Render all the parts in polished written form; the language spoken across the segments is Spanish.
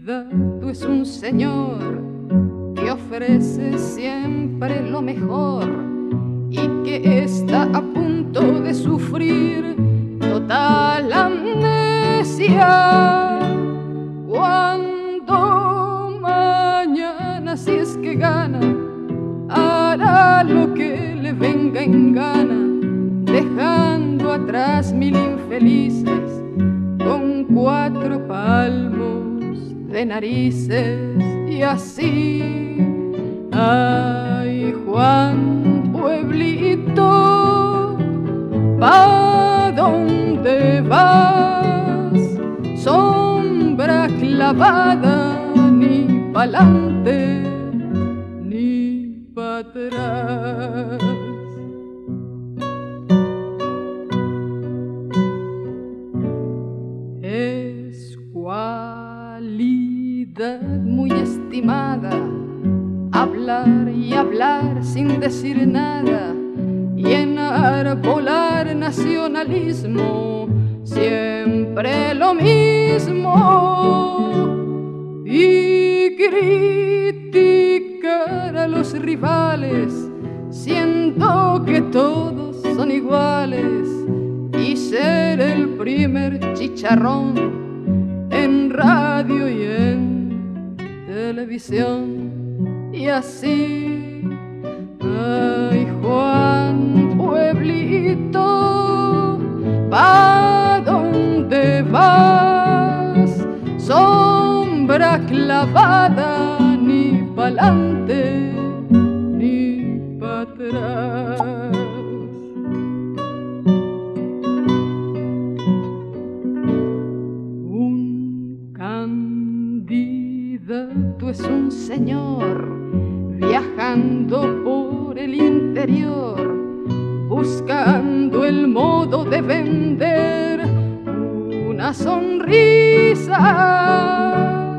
vida tú es un señor que ofrece siempre lo mejor y que está a punto de sufrir total amnesia. Cuando mañana, si es que gana, hará lo que le venga en gana, dejando atrás 1000 infelices con 4 palmos de narices. Y así, ay Juan, pueblito, ¿pa' dónde vas? Sombra clavada, ni pa'lante ni pa' atrás. Es cualidad muy estimada hablar y hablar sin decir nada y enarbolar nacionalismo, siempre lo mismo, y criticar a los rivales, siendo que todos son iguales, y ser el primer chicharrón en radio y en televisión. Y así, ay Juan, pueblito, ¿pa' dónde vas? Sombra clavada, ni pa'lante ni pa' atrás. Un candidato es un señor viajando por el interior, buscando el modo de vender una sonrisa,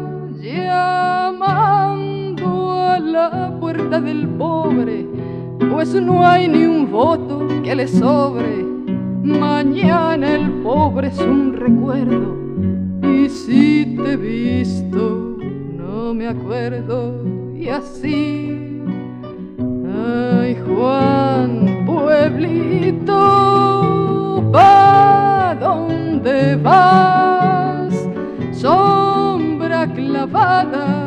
llamando a la puerta del pobre, pues no hay ni un voto que le sobre. Mañana el pobre es un recuerdo, y si te he visto no me acuerdo. Y así, ay Juan, pueblito, ¿pa' dónde vas? Sombra clavada,